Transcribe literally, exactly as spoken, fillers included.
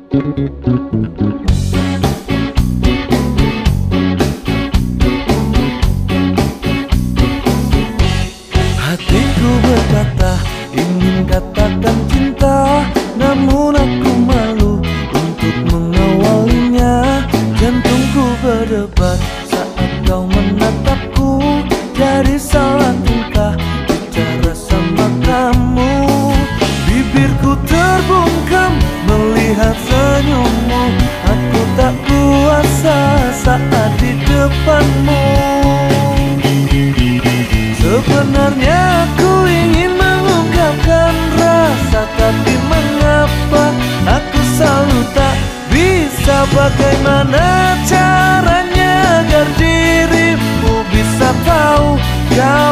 Hatiku berkata ingin katakan cinta, namun aku malu untuk mengawalinya. Jantungku berdebar saat kau menatapku, jadi salah tingkah bicara sama kamu. Bibirku terbungkam melihat senyummu, aku tak kuasa saat di depanmu. Sebenarnya aku ingin mengungkapkan rasa, tapi mengapa aku selalu tak bisa. Bagaimana caranya agar dirimu bisa tahu kau